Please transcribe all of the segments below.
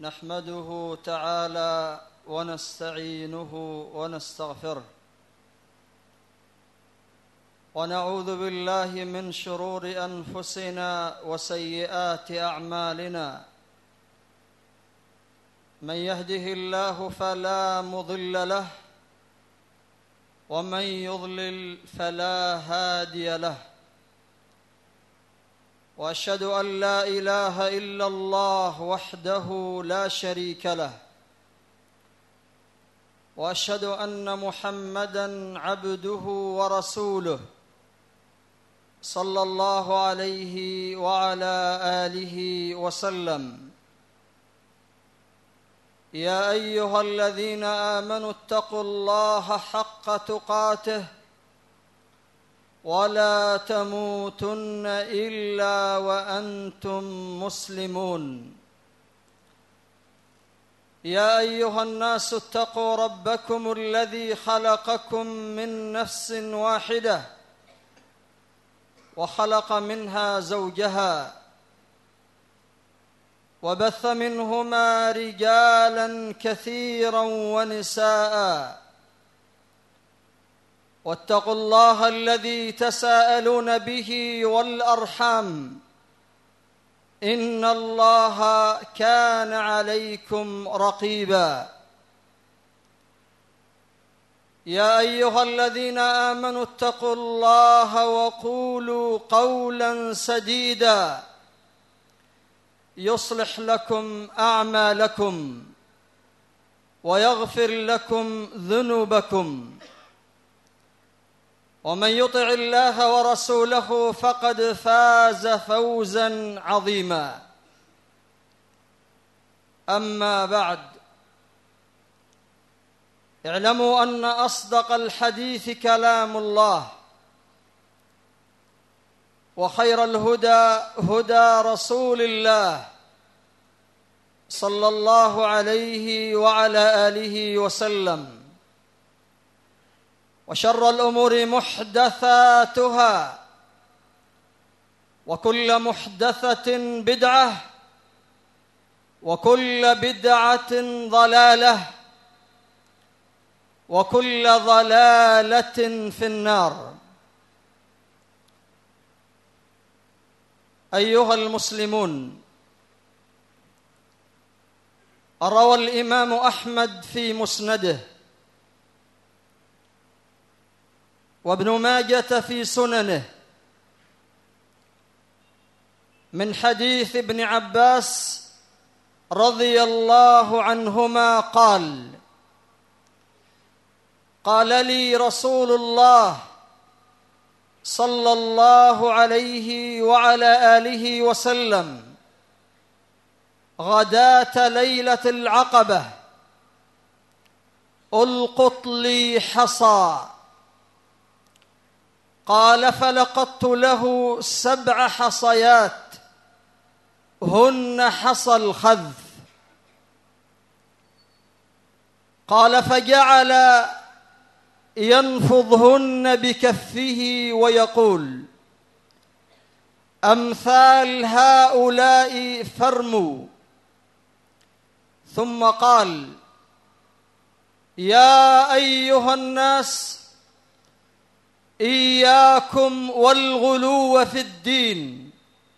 نحمده تعالى ونستعينه ونستغفره ونعوذ بالله من شرور أنفسنا وسيئات أعمالنا. من يهده الله فلا مضل له ومن يضلل فلا هادي له. وأشهد أن لا إله إلا الله وحده لا شريك له، وأشهد أن محمدًا عبده ورسوله صلى الله عليه وعلى آله وسلم. يا أيها الذين آمنوا اتقوا الله حق تقاته ولا تموتن إلا وأنتم مسلمون. يا أيها الناس اتقوا ربكم الذي خلقكم من نفس واحدة وخلق منها زوجها وبث منهما رجالا كثيرا ونساء. واتقوا الله الذي تساءلون به والأرحام إن الله كان عليكم رقيبا. يا أيها الذين آمنوا اتقوا الله وقولوا قولا سديدا يصلح لكم أعمالكم ويغفر لكم ذنوبكم، ومن يطع الله ورسوله فقد فاز فوزا عظيما. أما بعد، اعلموا أن أصدق الحديث كلام الله، وخير الهدى هدى رسول الله صلى الله عليه وعلى آله وسلم، وشر الأمور محدثاتها، وكل محدثة بدعة، وكل بدعة ضلالة، وكل ضلالة في النار. أيها المسلمون، روى الإمام أحمد في مسنده، وابن ماجة في سننه، من حديث ابن عباس رضي الله عنهما قال: قال لي رسول الله صلى الله عليه وعلى آله وسلم غداة ليلة العقبة: ألقط لي حصى. قال: فلقطت له 7 حصيات هن حصى الخذف. قال: فجعل ينفضهن بكفه ويقول: أمثال هؤلاء فارموا. ثم قال: يا أيها الناس، إياكم والغلو في الدين،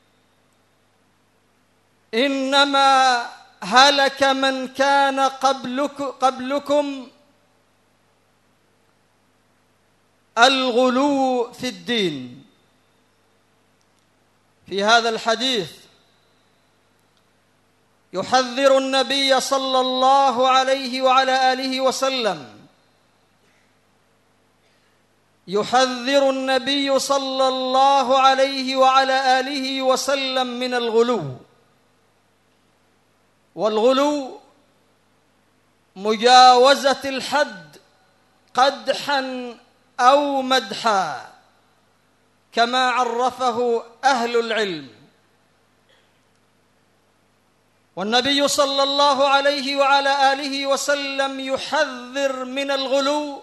إنما هلك من كان قبلكم الغلو في الدين. في هذا الحديث يحذر النبي صلى الله عليه وعلى آله وسلم يحذر النبي صلى الله عليه وعلى آله وسلم من الغلو. والغلو مجاوزة الحد قدحا أو مدحا، كما عرفه أهل العلم. والنبي صلى الله عليه وعلى آله وسلم يحذر من الغلو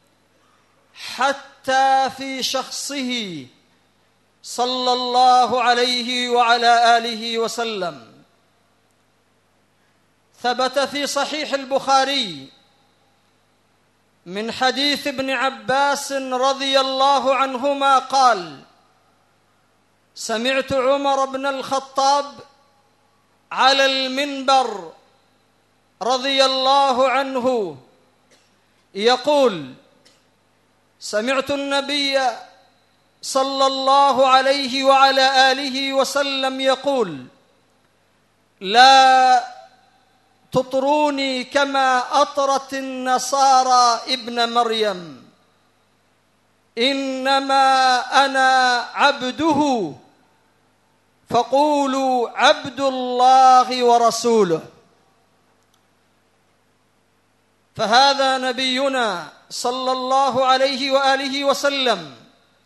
حتى في شخصه صلى الله عليه وعلى آله وسلم. ثبت في صحيح البخاري من حديث ابن عباس رضي الله عنهما قال: سمعت عمر بن الخطاب على المنبر رضي الله عنه يقول: سمعت النبي صلى الله عليه وعلى آله وسلم يقول: لا تطروني كما أطرت النصارى ابن مريم، إنما أنا عبده فقولوا عبد الله ورسوله. فهذا نبينا صلى الله عليه وآله وسلم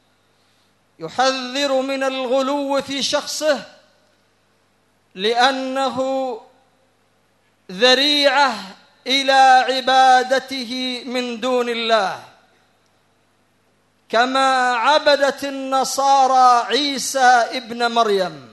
يحذر من الغلو في شخصه، لأنه ذريعة إلى عبادته من دون الله، كما عبدت النصارى عيسى ابن مريم،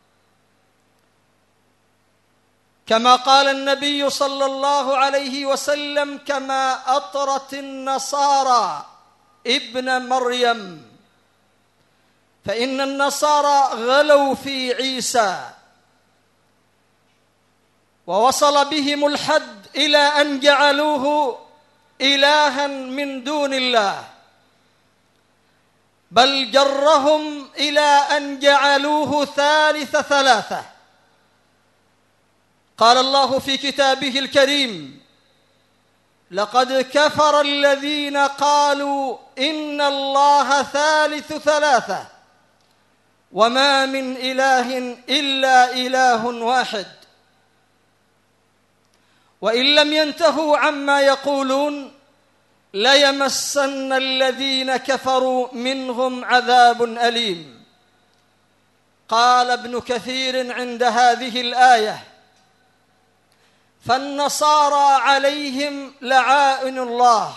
كما قال النبي صلى الله عليه وسلم: كما أطرت النصارى ابن مريم. فإن النصارى غلوا في عيسى، ووصل بهم الحد إلى أن جعلوه إلها من دون الله، بل جرهم إلى أن جعلوه ثالث ثلاثة. قال الله في كتابه الكريم: لقد كفر الذين قالوا إن الله ثالث ثلاثة وما من إله إلا إله واحد. وإن لم ينتهوا عما يقولون ليمسن الذين كفروا منهم عذاب أليم. قال ابن كثير عند هذه الآية: فالنصارى عليهم لعائن الله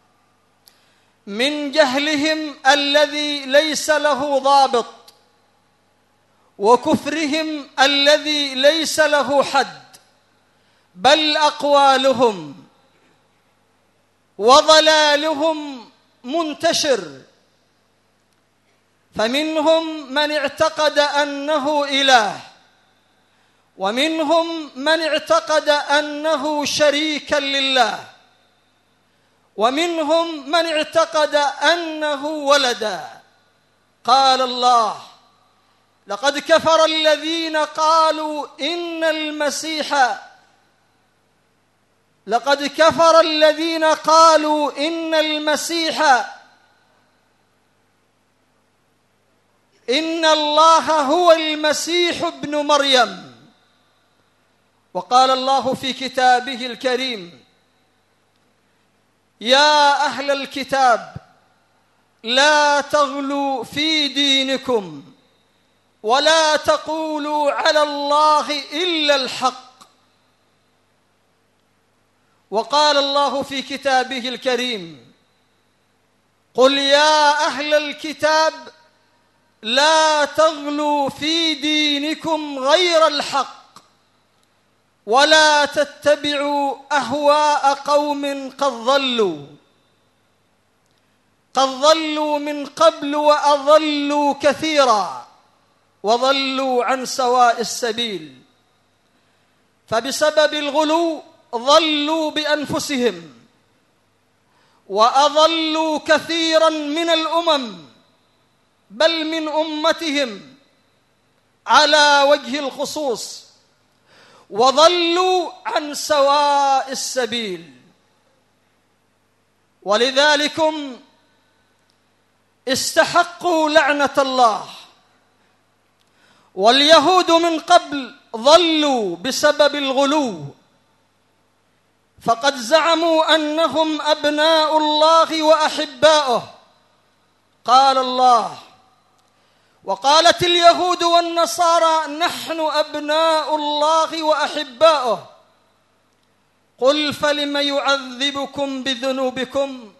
من جهلهم الذي ليس له ضابط، وكفرهم الذي ليس له حد، بل أقوالهم وضلالهم منتشر. فمنهم من اعتقد أنه إله، ومنهم من اعتقد أنه شريكا لله، ومنهم من اعتقد أنه ولدا. قال الله: لقد كفر الذين قالوا إن المسيح إن الله هو المسيح ابن مريم. وقال الله في كتابه الكريم: يا أهل الكتاب لا تغلوا في دينكم ولا تقولوا على الله إلا الحق. وقال الله في كتابه الكريم: قل يا أهل الكتاب لا تغلوا في دينكم غير الحق ولا تتبعوا أهواء قوم قد ضلوا من قبل وأضلوا كثيرا وضلوا عن سواء السبيل. فبسبب الغلو ضلوا بأنفسهم وأضلوا كثيرا من الأمم، بل من أمتهم على وجه الخصوص، وضلوا عن سواء السبيل. ولذلكم استحقوا لعنة الله. واليهود من قبل ضلوا بسبب الغلو، فقد زعموا أنهم أبناء الله وأحباؤه. قال الله: وقالت اليهود والنصارى نحن أبناء الله وأحباؤه. قل فلم يعذبكم بذنوبكم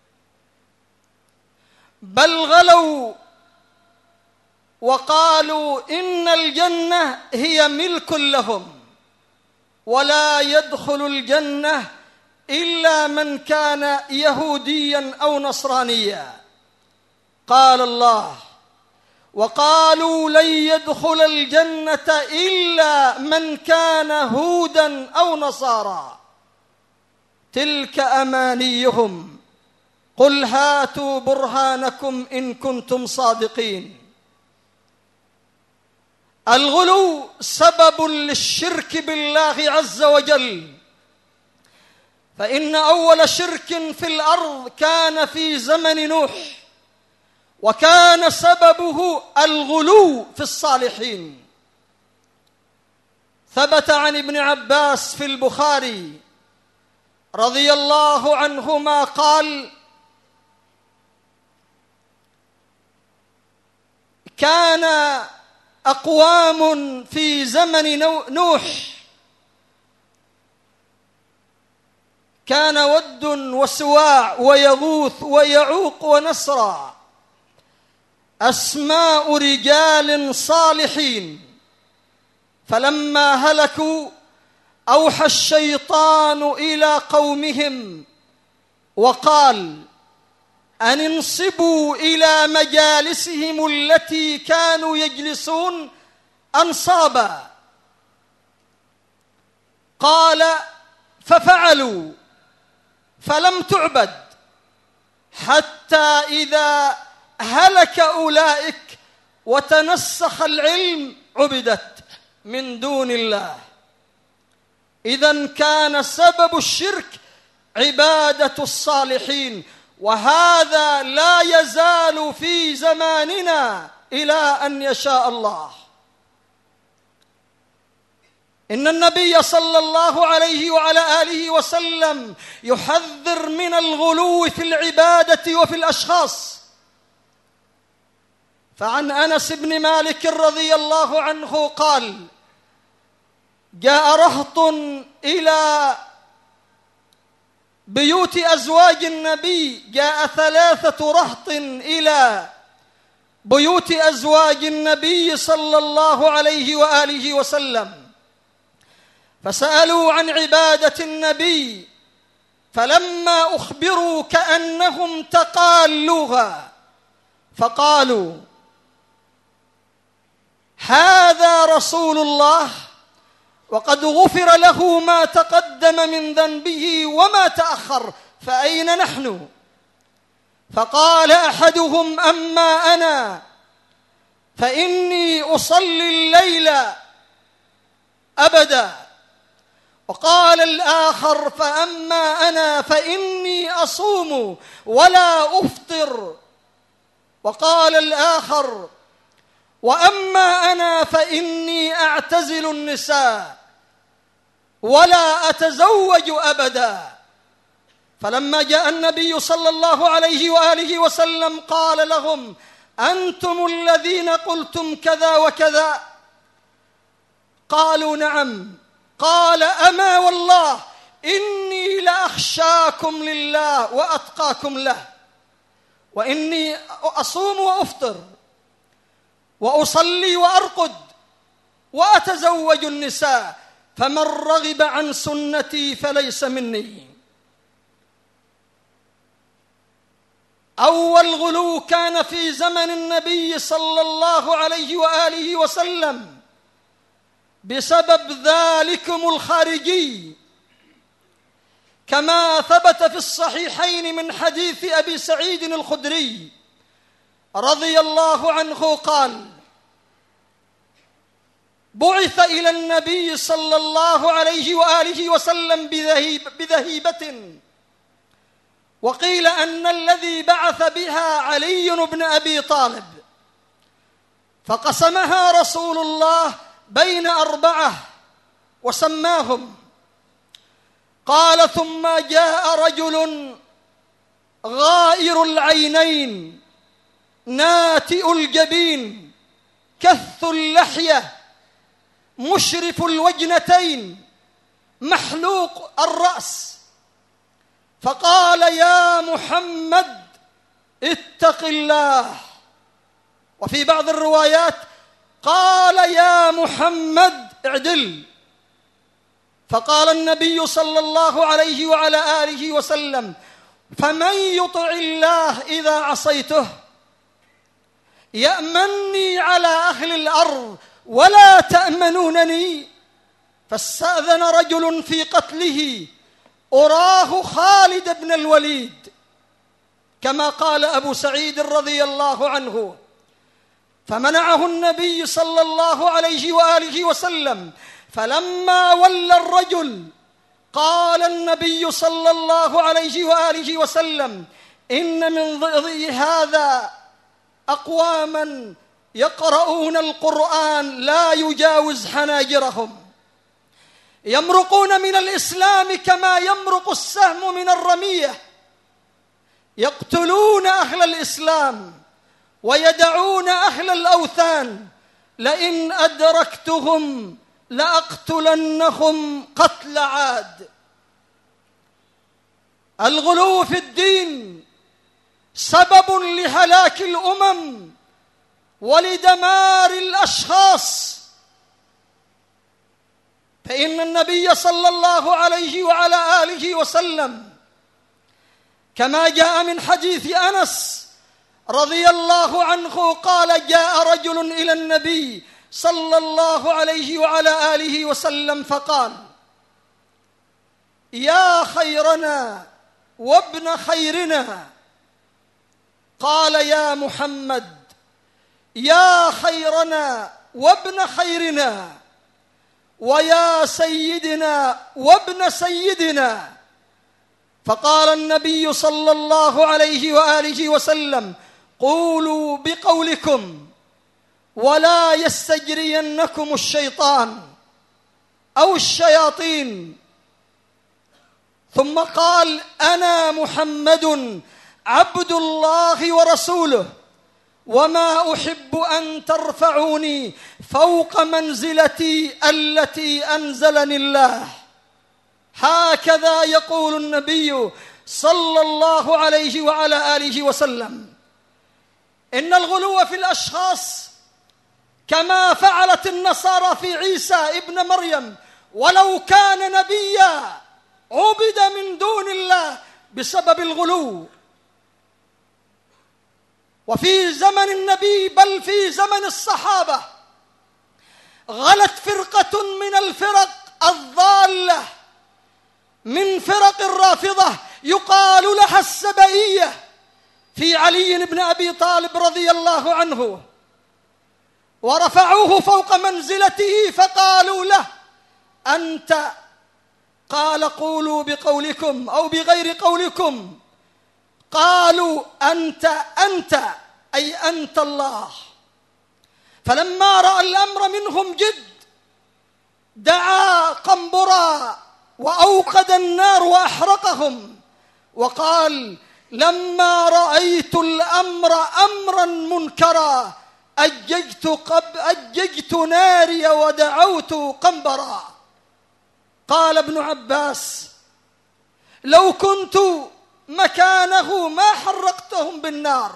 بل غلوا وقالوا إن الجنة هي ملك لهم ولا يدخل الجنة إلا من كان يهوديا أو نصرانيا. قال الله: وقالوا لن يدخل الجنة إلا من كان هودا أو نصارى تلك أمانيهم قل هاتوا برهانكم إن كنتم صادقين. الغلو سبب للشرك بالله عز وجل، فإن أول شرك في الأرض كان في زمن نوح، وكان سببه الغلو في الصالحين. ثبت عن ابن عباس في البخاري رضي الله عنهما قال: كان أقوام في زمن نوح، كان ود وسواع ويغوث ويعوق ونسرا أسماء رجال صالحين، فلما هلكوا أوحى الشيطان إلى قومهم وقال: أن انصبوا إلى مجالسهم التي كانوا يجلسون أنصابا. قال: ففعلوا فلم تعبد، حتى إذا هلك أولئك وتنسخ العلم عبدت من دون الله. إذن كان سبب الشرك عبادة الصالحين، وهذا لا يزال في زماننا إلى أن يشاء الله. إن النبي صلى الله عليه وعلى آله وسلم يحذر من الغلو في العبادة وفي الأشخاص. فعن أنس بن مالك رضي الله عنه قال: جاء رهط إلى بيوت أزواج النبي، جاء 3 رهط إلى بيوت أزواج النبي صلى الله عليه وآله وسلم، فسألوا عن عبادة النبي، فلما أخبروا كأنهم تقالوها، فقالوا: هذا رسول الله وقد غفر له ما تقدم من ذنبه وما تأخر، فأين نحن؟ فقال أحدهم: أما أنا فإني أصلي الليل أبدا. وقال الآخر: فأما أنا فإني أصوم ولا أفطر. وقال الآخر: وأما أنا فإني أعتزل النساء ولا أتزوج أبدا. فلما جاء النبي صلى الله عليه وآله وسلم قال لهم: أنتم الذين قلتم كذا وكذا؟ قالوا: نعم. قال: أما والله إني لأخشاكم لله وأتقاكم له، وإني أصوم وأفطر وأصلي وأرقد وأتزوج النساء، فمن رغب عن سنتي فليس مني. أول غلو كان في زمن النبي صلى الله عليه وآله وسلم بسبب ذلكم الخارجي، كما ثبت في الصحيحين من حديث أبي سعيد الخدري رضي الله عنه قال: بعث إلى النبي صلى الله عليه وآله وسلم بذهيبة، وقيل أن الذي بعث بها علي بن أبي طالب، فقسمها رسول الله بين 4 وسماهم. قال: ثم جاء رجل غائر العينين ناتئ الجبين كث اللحية مشرف الوجنتين محلوق الرأس، فقال: يا محمد اتق الله. وفي بعض الروايات قال: يا محمد اعدل. فقال النبي صلى الله عليه وعلى آله وسلم: فمن يطع الله إذا عصيته يأمنني على أهل الأرض ولا تأمنونني. فاستأذن رجل في قتله أراه خالد بن الوليد، كما قال أبو سعيد رضي الله عنه، فمنعه النبي صلى الله عليه وآله وسلم. فلما ولى الرجل قال النبي صلى الله عليه وآله وسلم: إن من ضئضئ هذا أقواما يقرؤون القرآن لا يجاوز حناجرهم، يمرقون من الإسلام كما يمرق السهم من الرمية، يقتلون أهل الإسلام ويدعون أهل الأوثان، لئن أدركتهم لأقتلنهم قتل عاد. الغلو في الدين سبب لهلاك الأمم ولدمار الأشخاص، فإن النبي صلى الله عليه وعلى آله وسلم كما جاء من حديث أنس رضي الله عنه قال: جاء رجل إلى النبي صلى الله عليه وعلى آله وسلم فقال: يا خيرنا وابن خيرنا. قال: يا محمد، يا خيرنا وابن خيرنا ويا سيدنا وابن سيدنا. فقال النبي صلى الله عليه وآله وسلم: قولوا بقولكم ولا يستجرينكم الشيطان أو الشياطين. ثم قال: أنا محمد عبد الله ورسوله، وما أحب أن ترفعوني فوق منزلتي التي أنزلني الله. هكذا يقول النبي صلى الله عليه وعلى آله وسلم. إن الغلو في الأشخاص كما فعلت النصارى في عيسى ابن مريم، ولو كان نبيا عبد من دون الله بسبب الغلو. وفي زمن النبي بل في زمن الصحابة غلت فرقة من الفرق الضالة من فرق الرافضة يقال لها السبئية في علي بن أبي طالب رضي الله عنه، ورفعوه فوق منزلته فقالوا له: أنت، قال: قولوا بقولكم أو بغير قولكم. قالوا: أنت أي أنت الله. فلما رأى الأمر منهم جد دعا قنبرا وأوقد النار وأحرقهم، وقال: لما رأيت الأمر أمرا منكرا أججت ناري ودعوت قنبرا. قال ابن عباس: لو كنت مكانه ما حرقتهم بالنار،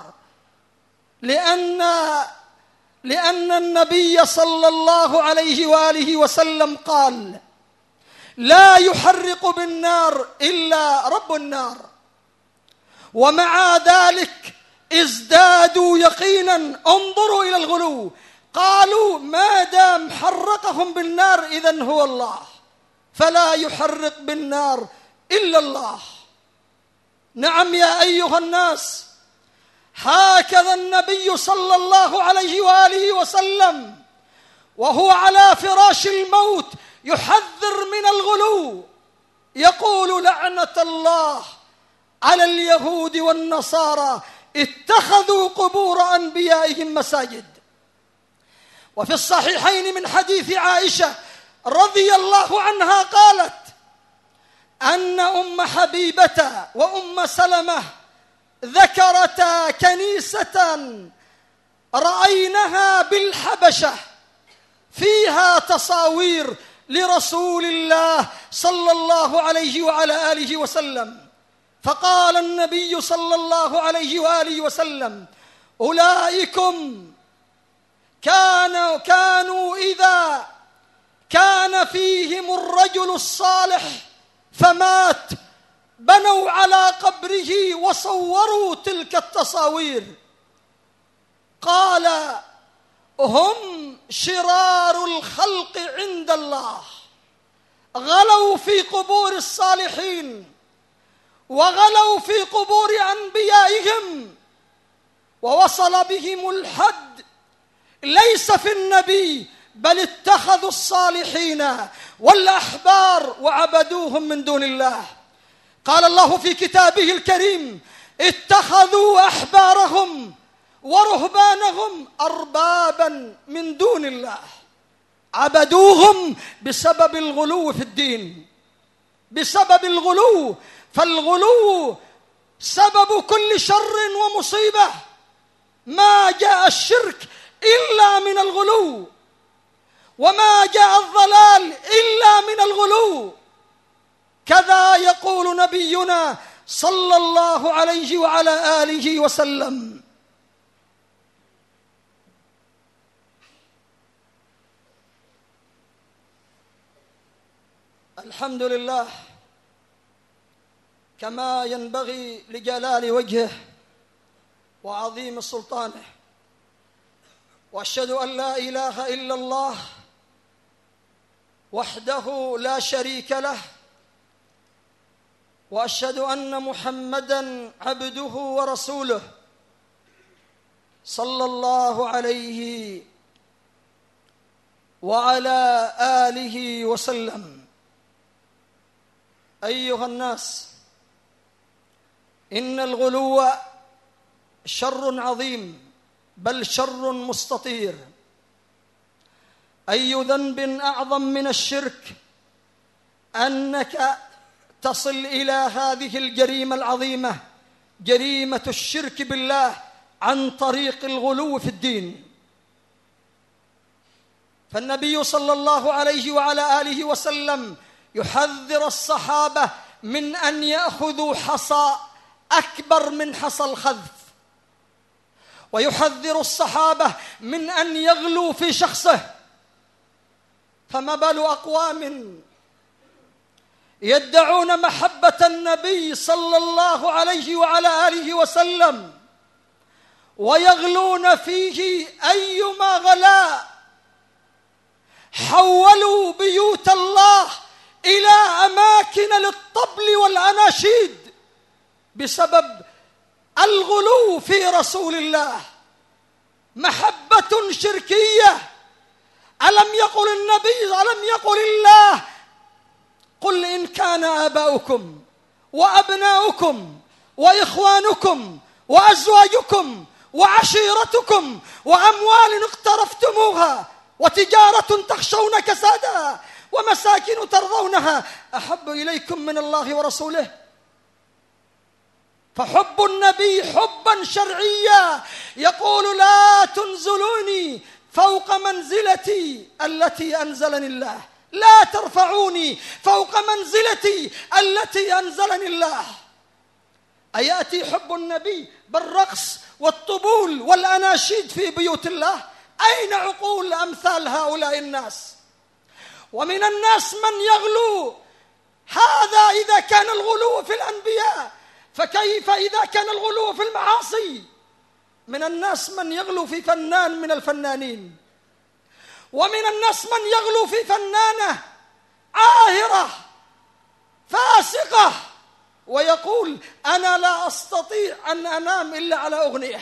لأن النبي صلى الله عليه وآله وسلم قال: لا يحرق بالنار إلا رب النار. ومع ذلك ازدادوا يقينا. انظروا إلى الغلو، قالوا: ما دام حرقهم بالنار إذن هو الله، فلا يحرق بالنار إلا الله. نعم يا أيها الناس، هكذا النبي صلى الله عليه وآله وسلم وهو على فراش الموت يحذر من الغلو، يقول: لعنة الله على اليهود والنصارى اتخذوا قبور أنبيائهم مساجد. وفي الصحيحين من حديث عائشة رضي الله عنها قالت أن أم حبيبة وأم سلمة ذكرتا كنيسة رأيناها بالحبشة فيها تصاوير لرسول الله صلى الله عليه وعلى آله وسلم. فقال النبي صلى الله عليه وآله وسلم: أولئكم كان فيهم الرجل الصالح فمات، بنوا على قبره وصوروا تلك التصاوير. قال: هم شرار الخلق عند الله، غلوا في قبور الصالحين وغلوا في قبور أنبيائهم، ووصل بهم الحد ليس في النبي، بل اتخذوا الصالحين والأحبار وعبدوهم من دون الله. قال الله في كتابه الكريم: اتخذوا أحبارهم ورهبانهم أربابا من دون الله، عبدوهم بسبب الغلو في الدين، بسبب الغلو. فالغلو سبب كل شر ومصيبة، ما جاء الشرك إلا من الغلو، وما جاء الضلال إلا من الغلو. كذا يقول نبينا صلى الله عليه وعلى آله وسلم: الحمد لله كما ينبغي لجلال وجهه وعظيم سلطانه، وأشهد أن لا إله إلا الله وحده لا شريك له، وأشهد أن محمدًا عبده ورسوله صلى الله عليه وعلى آله وسلم. أيها الناس، إن الغلو شر عظيم، بل شر مستطير. أي ذنب أعظم من الشرك أنك تصل إلى هذه الجريمة العظيمة، جريمة الشرك بالله عن طريق الغلو في الدين. فالنبي صلى الله عليه وعلى آله وسلم يحذر الصحابة من أن يأخذوا حصى أكبر من حصى الخذف، ويحذر الصحابة من أن يغلوا في شخصه. فما بال أقوام يدعون محبة النبي صلى الله عليه وعلى آله وسلم ويغلون فيه أيما غلاء، حولوا بيوت الله إلى أماكن للطبل والأناشيد بسبب الغلو في رسول الله. محبة شركية. ألم يقل النبي، ألم يقل الله: قل إن كان آباؤكم وأبناؤكم وإخوانكم وأزواجكم وعشيرتكم وأموال اقترفتموها وتجارة تخشون كسادها ومساكن ترضونها أحب إليكم من الله ورسوله. فحب النبي حبا شرعيا يقول: لا تنزلوني فوق منزلتي التي أنزلني الله، لا ترفعوني فوق منزلتي التي أنزلني الله. أيأتي حب النبي بالرقص والطبول والأناشيد في بيوت الله؟ أين عقول أمثال هؤلاء الناس؟ ومن الناس من يغلو. هذا إذا كان الغلو في الأنبياء، فكيف إذا كان الغلو في المعاصي؟ من الناس من يغلو في فنان من الفنانين، ومن الناس من يغلو في فنانة عاهرة فاسقة ويقول: أنا لا أستطيع أن أنام إلا على أغنية.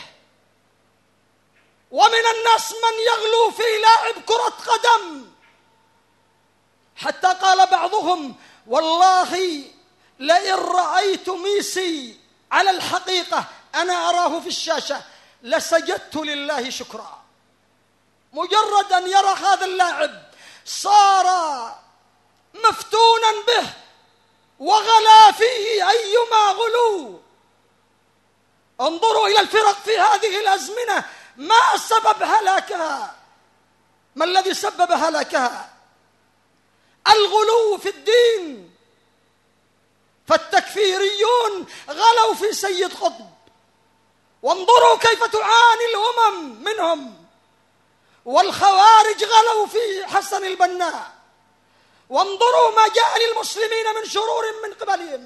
ومن الناس من يغلو في لاعب كرة قدم، حتى قال بعضهم: والله لئن رأيت ميسي على الحقيقة أنا أراه في الشاشة لسجدت لله شكرا. مجرد أن يرى هذا اللاعب صار مفتونا به وغلا فيه أيما غلو. انظروا إلى الفرق في هذه الأزمنة، ما سبب هلاكها؟ ما الذي سبب هلاكها؟ الغلو في الدين. فالتكفيريون غلوا في سيد قطب، وانظروا كيف تعاني الأمم منهم. والخوارج غلوا في حسن البنا، وانظروا ما جاء للمسلمين من شرور من قبلهم.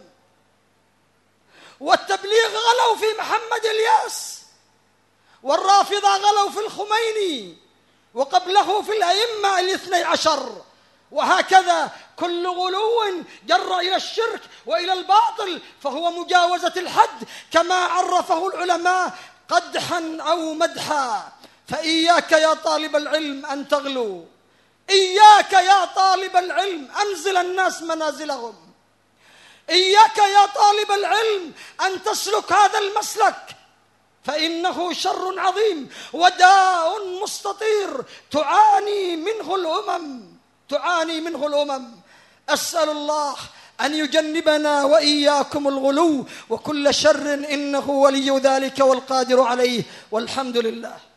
والتبليغ غلوا في محمد الياس، والرافضة غلوا في الخميني، وقبله في الأئمة الاثني عشر. وهكذا كل غلو جر إلى الشرك وإلى الباطل فهو مجاوزة الحد، كما عرفه العلماء قدحا أو مدحا. فإياك يا طالب العلم أن تغلو، إياك يا طالب العلم أنزل الناس منازلهم، إياك يا طالب العلم أن تسلك هذا المسلك، فإنه شر عظيم وداء مستطير تعاني منه الأمم. أسأل الله أن يجنبنا وإياكم الغلو وكل شر، إنه ولي ذلك والقادر عليه، والحمد لله.